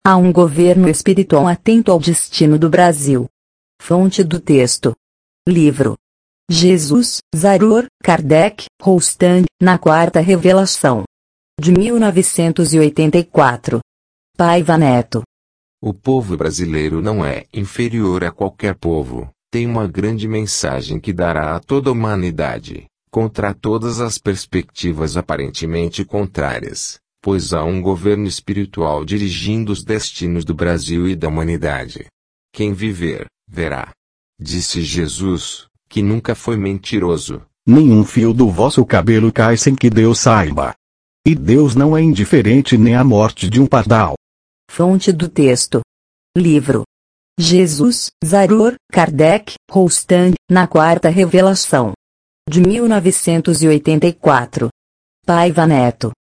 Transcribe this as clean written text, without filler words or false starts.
Há um governo espiritual atento ao destino do Brasil. Fonte do texto. Livro. Jesus, Zaror, Kardec, Rostand, na Quarta Revelação. De 1984. Paiva Neto. O povo brasileiro não é inferior a qualquer povo, tem uma grande mensagem que dará a toda a humanidade, contra todas as perspectivas aparentemente contrárias, pois há um governo espiritual dirigindo os destinos do Brasil e da humanidade. Quem viver, verá. Disse Jesus, que nunca foi mentiroso. Nenhum fio do vosso cabelo cai sem que Deus saiba. E Deus não é indiferente nem à morte de um pardal. Fonte do texto. Livro. Jesus, Zaror, Kardec, Rostand, na Quarta Revelação. De 1984. Paiva Neto.